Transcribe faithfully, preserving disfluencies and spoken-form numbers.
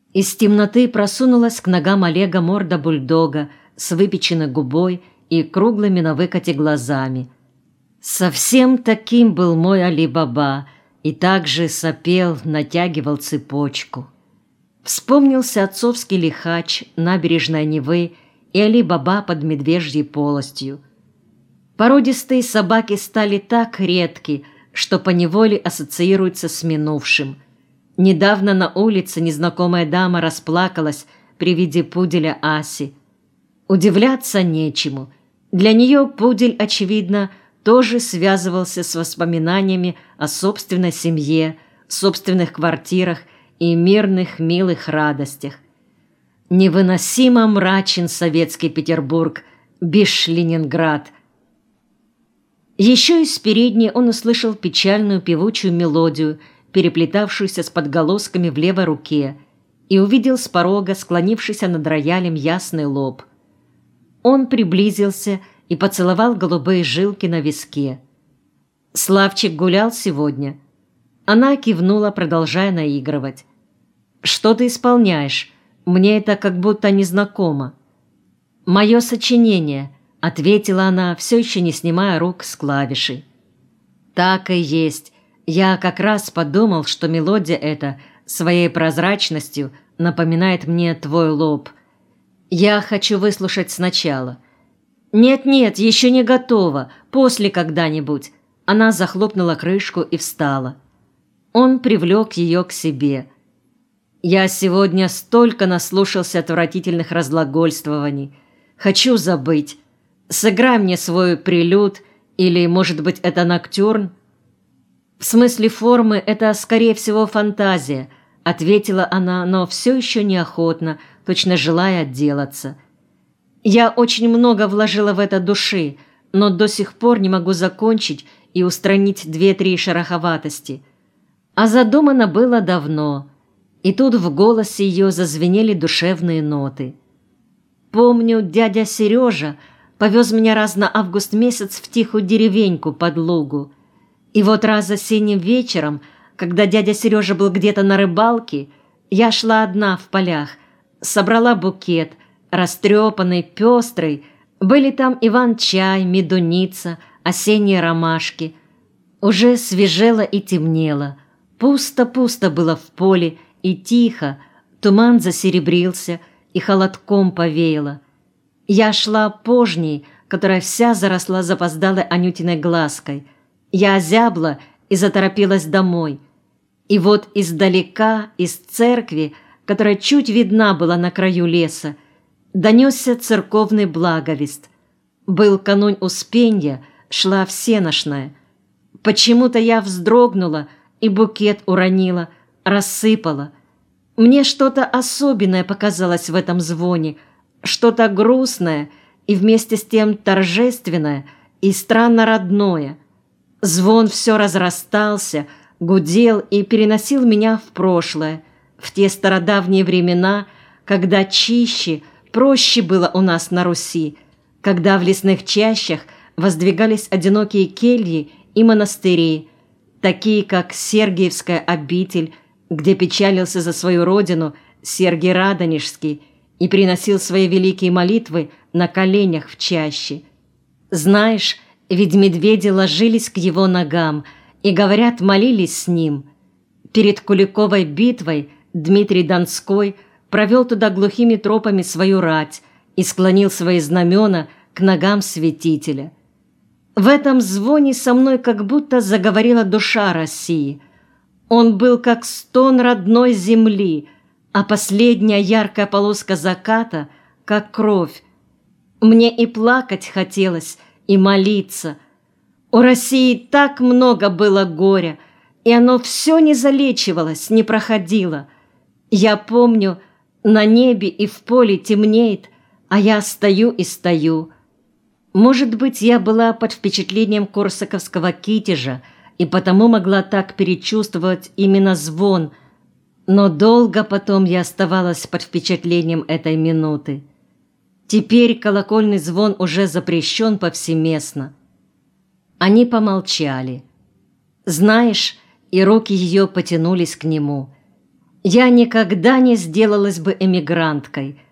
Из темноты просунулась к ногам Олега морда бульдога с выпеченной губой и круглыми на выкате глазами. Совсем таким был мой Али-Баба, и также сопел, натягивал цепочку. Вспомнился отцовский лихач, набережная Невы и Али-Баба под медвежьей полостью. Породистые собаки стали так редки, что поневоле ассоциируются с минувшим. Недавно на улице незнакомая дама расплакалась при виде пуделя Аси. Удивляться нечему. Для нее пудель, очевидно, тоже связывался с воспоминаниями о собственной семье, собственных квартирах и мирных, милых радостях. Невыносимо мрачен советский Петербург, бишь Ленинград. Еще из передней он услышал печальную певучую мелодию, переплетавшуюся с подголосками в левой руке, и увидел с порога склонившийся над роялем ясный лоб. Он приблизился и поцеловал голубые жилки на виске. «Славчик гулял сегодня?» Она кивнула, продолжая наигрывать. «Что ты исполняешь? Мне это как будто незнакомо». «Мое сочинение», — ответила она, все еще не снимая рук с клавишей. «Так и есть. Я как раз подумал, что мелодия эта своей прозрачностью напоминает мне твой лоб. Я хочу выслушать сначала». «Нет-нет, еще не готово, после когда-нибудь». Она захлопнула крышку и встала. Он привлек ее к себе. «Я сегодня столько наслушался отвратительных разглагольствований. Хочу забыть. Сыграй мне свой прелюд, или, может быть, это ноктюрн?» «В смысле формы это, скорее всего, фантазия», — ответила она, но все еще неохотно, точно желая отделаться. «Я очень много вложила в это души, но до сих пор не могу закончить и устранить две-три шероховатости. А задумано было давно». И тут в голосе ее зазвенели душевные ноты. «Помню, дядя Сережа повез меня раз на август месяц в тихую деревеньку под лугу. И вот раз осенним вечером, когда дядя Сережа был где-то на рыбалке, я шла одна в полях, собрала букет, растрепанный, пестрый. Были там иван-чай, медуница, осенние ромашки. Уже свежело и темнело. Пусто-пусто было в поле, и тихо, туман засеребрился, и холодком повеяло. Я шла пожней, которая вся заросла запоздалой Анютиной глазкой. Я озябла и заторопилась домой. И вот издалека, из церкви, которая чуть видна была на краю леса, донесся церковный благовест. Был канунь Успенья, шла всеношная. Почему-то я вздрогнула и букет уронила, рассыпала. Мне что-то особенное показалось в этом звоне, что-то грустное и вместе с тем торжественное и странно родное. Звон все разрастался, гудел и переносил меня в прошлое, в те стародавние времена, когда чище, проще было у нас на Руси, когда в лесных чащах воздвигались одинокие кельи и монастыри, такие как Сергиевская обитель, где печалился за свою родину Сергий Радонежский и приносил свои великие молитвы на коленях в чаще. Знаешь, ведь медведи ложились к его ногам и, говорят, молились с ним. Перед Куликовой битвой Дмитрий Донской провел туда глухими тропами свою рать и склонил свои знамена к ногам святителя. В этом звоне со мной как будто заговорила душа России. Он был как стон родной земли, а последняя яркая полоска заката — как кровь. Мне и плакать хотелось, и молиться. У России так много было горя, и оно все не залечивалось, не проходило. Я помню, на небе и в поле темнеет, а я стою и стою. Может быть, я была под впечатлением корсаковского китежа и потому могла так перечувствовать именно звон, но долго потом я оставалась под впечатлением этой минуты. Теперь колокольный звон уже запрещен повсеместно. Они помолчали. Знаешь, и руки ее потянулись к нему. Я никогда не сделалась бы эмигранткой,